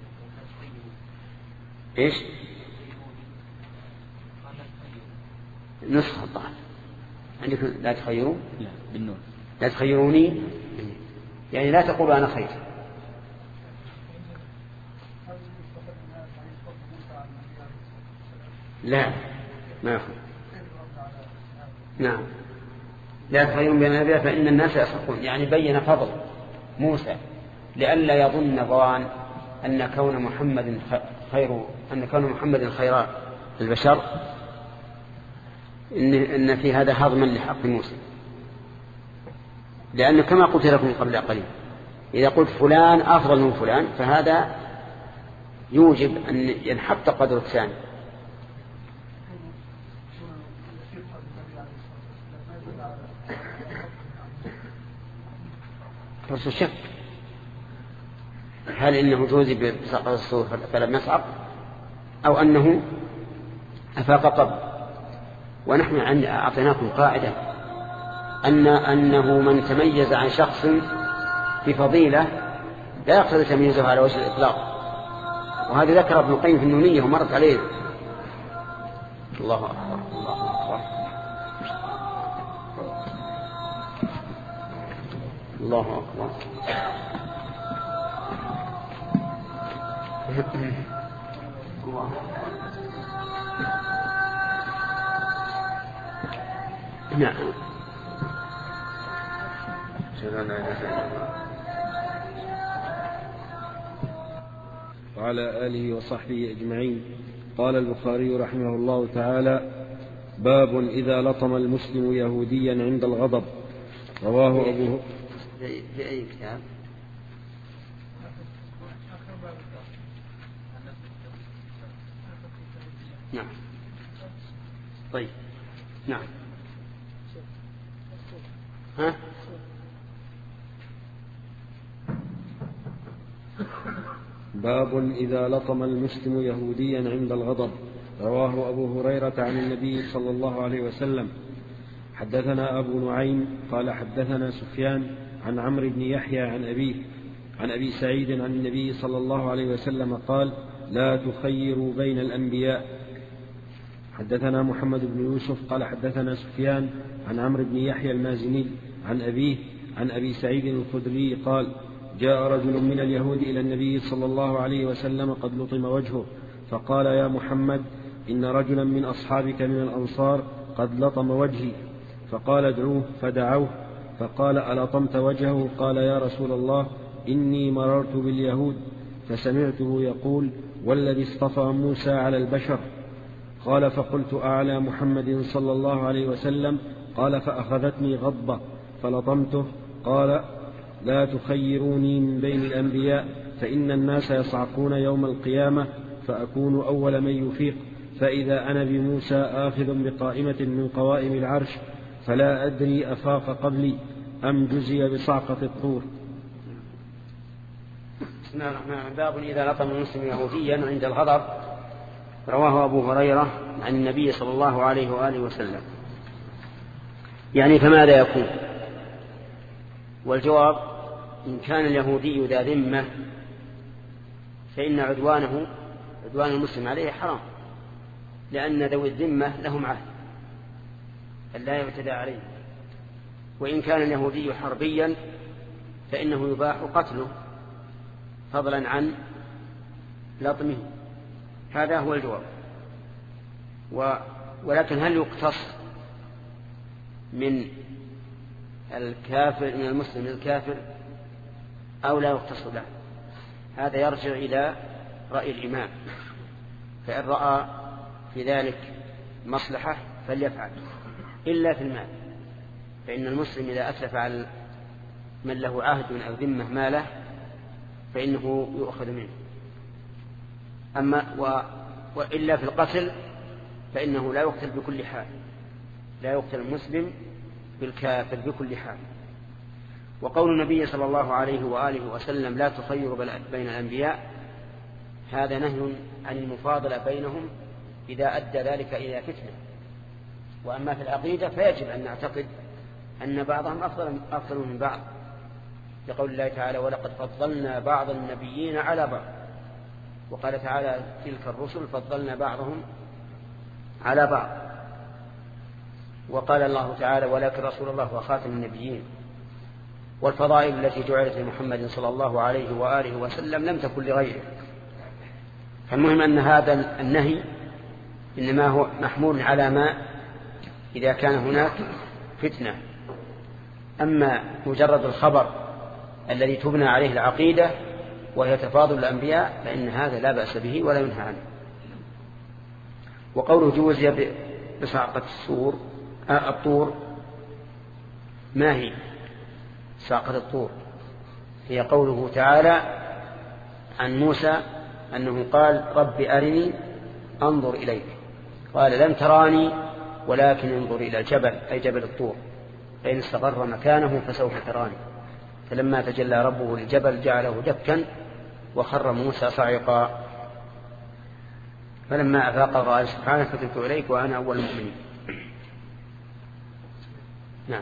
إيش؟ نسخ الظاهر عندكم لا تخيروا لا بالنون لا تخيروني يعني لا تقولوا أنا خير. لا ما يخير. نعم لا تخيرون بين الأنبياء فإن الناس يسخطون يعني بين فضل موسى لئلا يظن ظان أن كون محمد خير أن كون محمد خير البشر إن, إن في هذا هضما لحق موسى، لأن كما قلت لكم قبل قليل إذا قلت فلان أفضل من فلان فهذا يوجب أن ينحط قدر الثاني. فرس الشك هل إنه جوزي بسقط الصور فلم يصعق أو أنه أفاق قبل. ونحن أعطيناكم قاعدة أن أنه من تميز عن شخص بفضيلة لا يقتضي تمييزه على وجه الإطلاق، وهذا ذكر ابن القيم في النونية ومرت عليه. الله أكبر الله أكبر الله أكبر. الله نعم وعلى آله وصحبه أجمعين. قال البخاري رحمه الله تعالى: باب إذا لطم المسلم يهوديا عند الغضب. رواه أبو في أي كتاب؟ نعم طيب نعم ها باب إذا لطم المسلم يهوديا عند الغضب. رواه أبو هريرة عن النبي صلى الله عليه وسلم. حدثنا أبو نعيم قال حدثنا سفيان عن عمرو بن يحيى عن أبيه عن أبي سعيد عن النبي صلى الله عليه وسلم قال: لا تخيروا بين الأنبياء. حدثنا محمد بن يوسف قال حدثنا سفيان عن عمرو بن يحيى المازني عن أبيه عن أبي سعيد الخدري قال: جاء رجل من اليهود إلى النبي صلى الله عليه وسلم قد لطم وجهه، فقال: يا محمد، إن رجلا من أصحابك من الأنصار قد لطم وجهي. فقال: ادعوه. فدعوه فقال: ألطمت وجهه؟ قال: يا رسول الله، إني مررت باليهود فسمعته يقول: والذي اصطفى موسى على البشر. قال: فقلت: أعلى محمد صلى الله عليه وسلم؟ قال: فأخذتني غضبة فلطمته. قال: لا تخيروني من بين الأنبياء، فإن الناس يصعقون يوم القيامة فأكون أول من يفيق، فإذا أنا بموسى آخذ بقائمة من قوائم العرش، فلا أدري أفاق قبلي أم جزي بصعقة الطور. بسم الله الرحمن الرحيم. باب إذا لطم المسلم يهوديا عند الغضب. رواه أبو هريرة عن النبي صلى الله عليه وآله وسلم. يعني فماذا يكون؟ والجواب: إن كان اليهودي ذا ذمة فإن عدوانه عدوان المسلم عليه حرام، لأن ذوي الذمة لهم عهد ألا يعتدى عليه. وإن كان اليهودي حربيا فإنه يباح قتله فضلا عن لطمه. هذا هو الجواب. و... ولكن هل يقتص من الكافر من المسلم الكافر أو لا يقتص له؟ هذا يرجع إلى رأي الإمام، فإن رأى في ذلك مصلحة فليفعل، إلا في المال، فإن المسلم إذا أتلف على من له عهد أو ذمة ماله فإنه يؤخذ منه. أما و... وإلا في القتل فإنه لا يقتل بكل حال، لا يقتل المسلم بالكافر بكل حال. وقول النبي صلى الله عليه وآله وسلم: لا تخير بين الأنبياء، هذا نهي عن المفاضلة بينهم إذا أدى ذلك إلى فتنة. وأما في العقيدة فيجب أن نعتقد أن بعضهم أفضل, أفضل من بعض، لقول الله تعالى: ولقد فضلنا بعض النبيين على بعض. وقال تعالى: تلك الرسل فضلنا بعضهم على بعض. وقال الله تعالى ولكن رسول الله وخاتم النبيين، والفضائل التي جعلت لمحمد صلى الله عليه وآله وسلم لم تكن لغيره. فالمهم أن هذا النهي إنما هو محمول على ما إذا كان هناك فتنة. أما مجرد الخبر الذي تبنى عليه العقيدة وهي تفاضل الأنبياء فإن هذا لا بأس به ولا ينهى عنه. وقوله جوزي بصعقة الصور آه الطور، ما هي صعقة الطور؟ هي قوله تعالى عن موسى أنه قال رب أرني أنظر إليك، قال لن تراني ولكن انظر إلى الجبل، أي جبل الطور، فإن استقر مكانه فسوف تراني. فلما تجلى ربه للجبل جعله دكا وخر موسى صعقا، فلما أفاق قال سبحانه فتبت إليك وأنا أول المؤمنين. نعم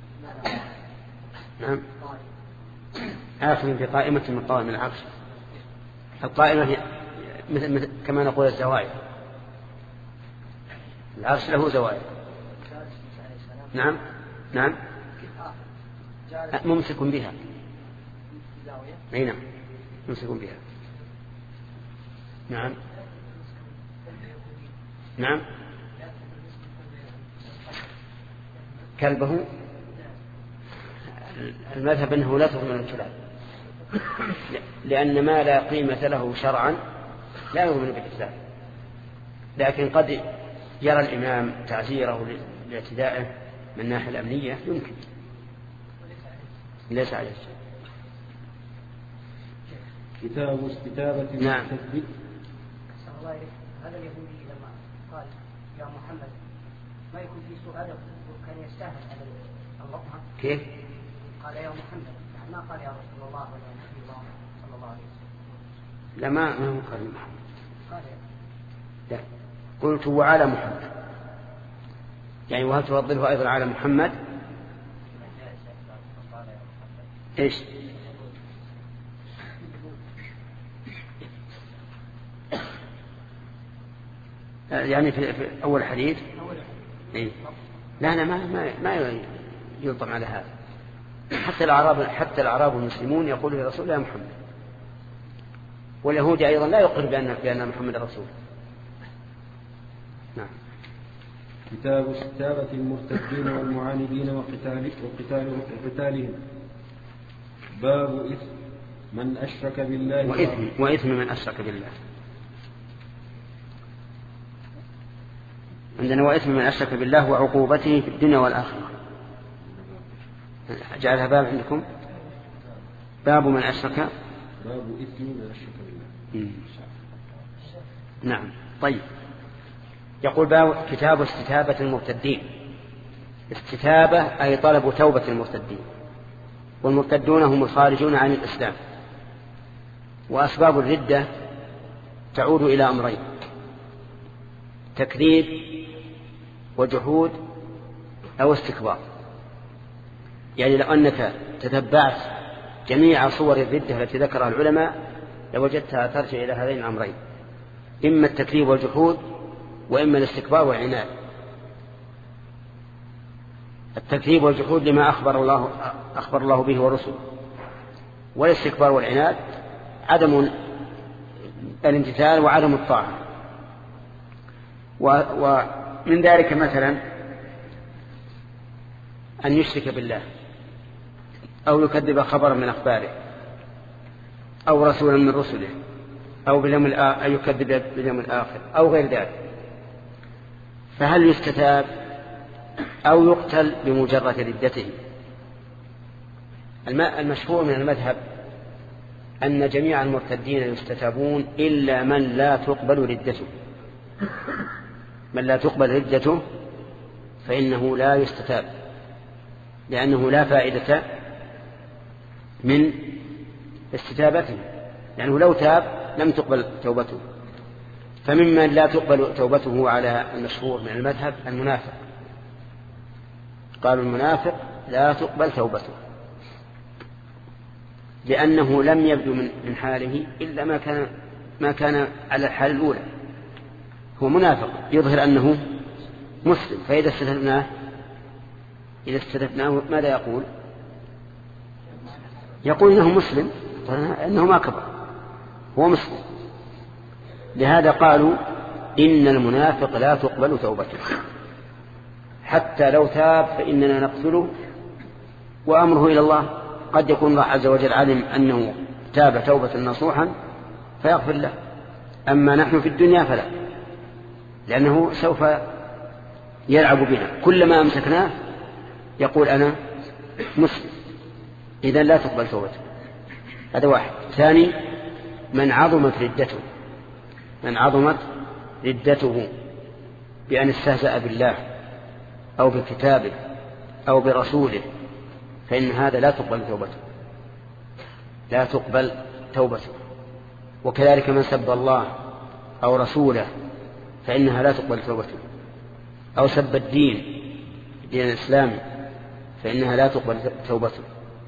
نعم آخر في قائمة من قوائم العرش. القائمة هي مثل, مثل كما نقول الزوايا، العرش له زوايا. نعم نعم ممسك بها، أي نعم ممسك بها. نعم نعم كلبه، المذهب أنه لا تضمن الكلاب، لأن ما لا قيمة له شرعا لا يؤمن بالإسلام، لكن قد يرى الإمام تعزيره لاعتدائه من الناحية الأمنية يمكن، ليس عليه شيء. كتاب استتابة نعم. المستثبت. هذا اليهودي لما قال يا محمد ما يكون في سؤال كان يستاهل هذا اللطمة. كيف؟ قال يا محمد، ما قال يا رسول الله ولا نبي الله صلى الله عليه وسلم. لا ما ما هو قال محمد، قال لا قلت وعلى محمد، يعني وهل تفضله أيضا على محمد؟ إيش؟ يعني في, في أول حديث إيه؟ لا لا ما ما ما يلطم على هذا. حتى الأعراب حتى الأعراب المسلمون يقول لرسول الله محمد، واليهود أيضا لا يقر بأن بأن محمد رسول. نعم. كتاب استتابة المرتدين والمعاندين وقتال وقتالهم وقتالهم. باب إثم من أشرك بالله وإثم, وإثم من أشرك بالله. عندنا وإثم من أشرك بالله وعقوبته في الدنيا والآخرة. جعلها باب عندكم، باب من أشرك، باب إثم من أشرك بالله. نعم. طيب، يقول باب كتاب استتابة المرتدين. استتابة أي طلب توبة المرتدين، والمرتدون هم الخارجون عن الإسلام. وأسباب الردة تعود إلى أمرين: تكذيب وجحود أو استكبار. يعني لو أنك تتبعت جميع صور الردة التي ذكرها العلماء لوجدتها ترجع إلى هذين الأمرين: إما التكذيب والجحود وإما الاستكبار والعناد. التكذيب والجحود لما أخبر الله, أخبر الله به ورسله، والاستكبار والعناد عدم الامتثال وعدم الطاعة. ومن ذلك مثلا أن يشرك بالله، أو يكذب خبرا من أخباره، أو رسولا من رسله، أو باليوم الآخر، أو يكذب باليوم الآخر، أو غير ذلك. فهل يستتاب أو يقتل بمجرد ردته؟ المشهور من المذهب أن جميع المرتدين يستتابون إلا من لا تقبل ردته. من لا تقبل ردته فإنه لا يستتاب، لأنه لا فائدة من استتابته، لأنه لو تاب لم تقبل توبته. فممن لا تقبل توبته على المشهور من المذهب المنافق. قالوا المنافق لا تقبل توبته، لأنه لم يبدو من حاله إلا ما كان ما كان على الحال الأولى. هو منافق يظهر أنه مسلم، فإذا استثناه إذا استثناه ماذا يقول؟ يقول إنه مسلم، إنه ما كفر، هو مسلم. لهذا قالوا إن المنافق لا تقبل توبته، حتى لو تاب فإننا نقتله وأمره إلى الله. قد يكون الله عز وجل علم أنه تاب توبة نصوحا فيغفر له، أما نحن في الدنيا فلا، لأنه سوف يلعب بنا، كلما أمسكناه يقول أنا مسلم، إذن لا تقبل توبته. هذا واحد. ثاني، من عظمت ردته، من عظمت ردته بأن استهزأ بالله أو بكتابه أو برسوله، فإن هذا لا تقبل توبته، لا تقبل توبته. وكذلك من سب الله أو رسوله فإنها لا تقبل توبته، أو سب الدين دين الإسلام فإنها لا تقبل توبته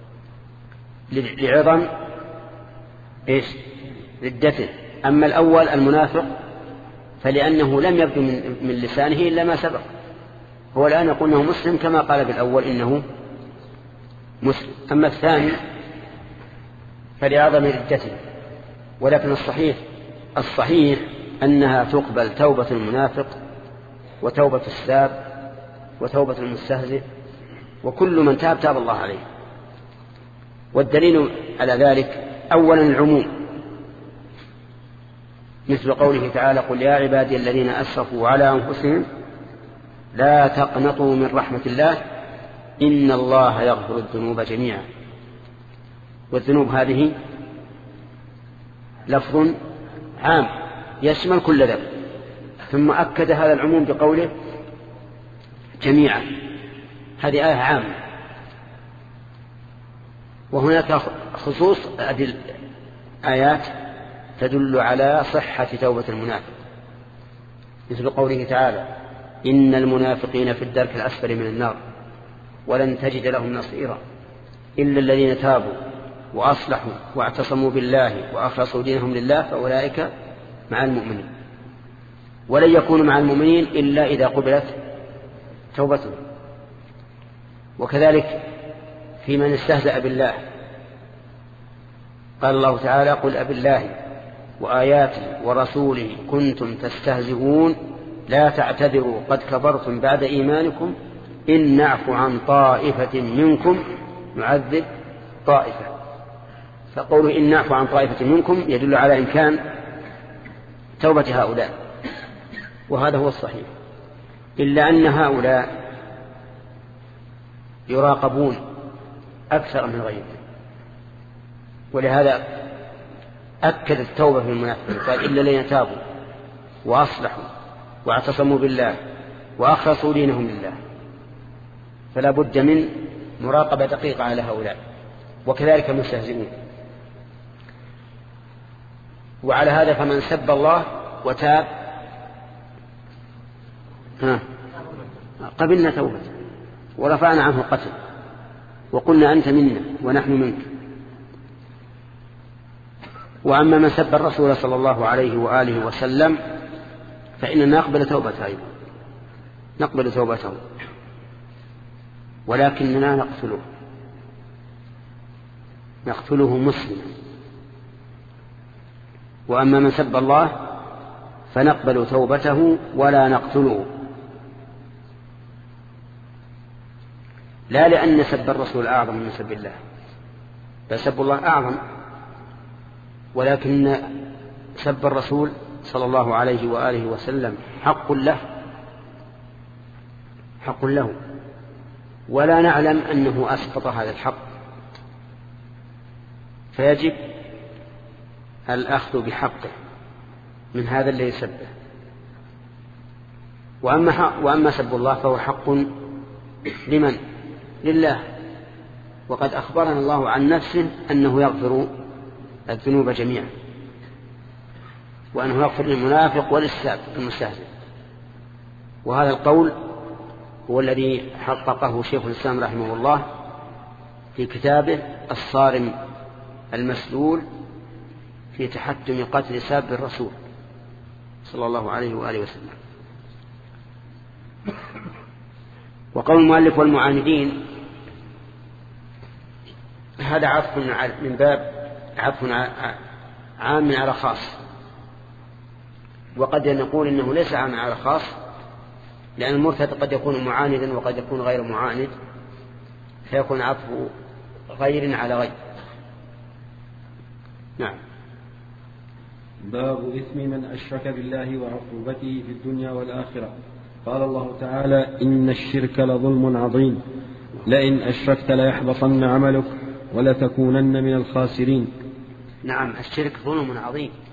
لعظم إيش؟ ردته. أما الأول المنافق فلأنه لم يبدو من لسانه إلا ما سبق، هو الآن يقول أنه مسلم كما قال بالأول إنه مسلم. أما الثاني فلعظم ردته. ولكن الصحيح الصحيح أنها تقبل توبة المنافق وتوبة الساب وتوبة المستهزئ، وكل من تاب تاب الله عليه. والدليل على ذلك أولا العموم، مثل قوله تعالى قل يا عبادي الذين أسرفوا على أنفسهم لا تقنطوا من رحمة الله إن الله يغفر الذنوب جميعا. والذنوب هذه لفظ عام يشمل كل ذنب، ثم أكد هذا العموم بقوله جميعا، هذه آية عامة. وهناك خصوص هذه الآيات تدل على صحة توبة المنافق، مثل قوله تعالى إن المنافقين في الدرك الأسفل من النار ولن تجد لهم نصيرا إلا الذين تابوا وأصلحوا واعتصموا بالله وأخلصوا دينهم لله فأولئك مع المؤمنين. ولن يكونوا مع المؤمنين إلا إذا قبلت توبتهم. وكذلك في من استهزأ بالله قال الله تعالى قل أبالله وآياته ورسوله كنتم تستهزئون لا تعتذروا قد كفرتم بعد إيمانكم إن نعفو عن طائفة منكم نعذب طائفة. فقوله إن نعفو عن طائفة منكم يدل على إمكان توبة هؤلاء، وهذا هو الصحيح، إلا أن هؤلاء يراقبون أكثر من غيرهم. ولهذا أكد التوبة في المنافقين قال إلا الذين تابوا وأصلحوا واعتصموا بالله وأخلصوا دينهم لله. فلا بد من مراقبة دقيقة على هؤلاء. وكذلك المستهزئون. وعلى هذا فمن سب الله وتاب ها قبلنا توبته ورفعنا عنه القتل وقلنا أنت منا ونحن منك. وأما من سب الرسول صلى الله عليه وآله وسلم فإننا نقبل توبته أيضا، نقبل توبته، ولكننا نقتله نقتله مسلما. وأما من سب الله فنقبل توبته ولا نقتله، لا لأن سب الرسول أعظم من سب الله، بل سب الله أعظم، ولكن سب الرسول صلى الله عليه وآله وسلم حق له حق له ولا نعلم أنه أسقط هذا الحق، فيجب الأخذ بحقه من هذا الذي سبه. وأما, وأما سب الله فهو حق لمن؟ لله. وقد أخبرنا الله عن نفسه أنه يغفر الذنوب جميعا، وأنه يغفر للمنافق وللساب المستهزئ. وهذا القول هو الذي حققه شيخ الإسلام رحمه الله في كتابه الصارم المسلول في تحتم قتل ساب الرسول صلى الله عليه وآله وسلم. وقول المؤلف والمعاندين هذا عطف من باب عطف عام على خاص، وقد نقول إنه ليس عام على خاص، لأن المرتد قد يكون معاندا وقد يكون غير معاند، فيكون عطف غير على غير. نعم. باب إثم من أشرك بالله وعقوبته في الدنيا والآخرة. قال الله تعالى: إن الشرك لظلم عظيم، لئن أشركت ليحبطن عملك ولتكونن من الخاسرين. نعم، الشرك ظلم عظيم،